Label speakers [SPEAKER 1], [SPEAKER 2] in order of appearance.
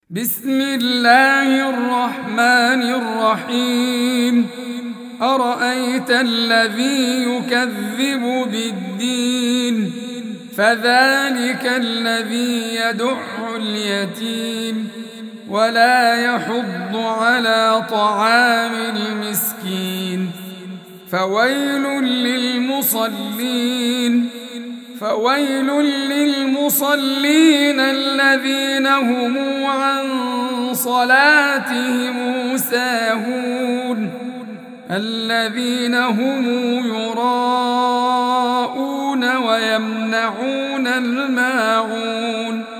[SPEAKER 1] بسم الله الرحمن الرحيم. أرأيت الذي يكذب بالدين فذلك الذي يدع اليتيم ولا يحض على طعام المسكين فويل للمصلين الذين هم عن صلاتهم ساهون الذين هم يراءون ويمنعون الماعون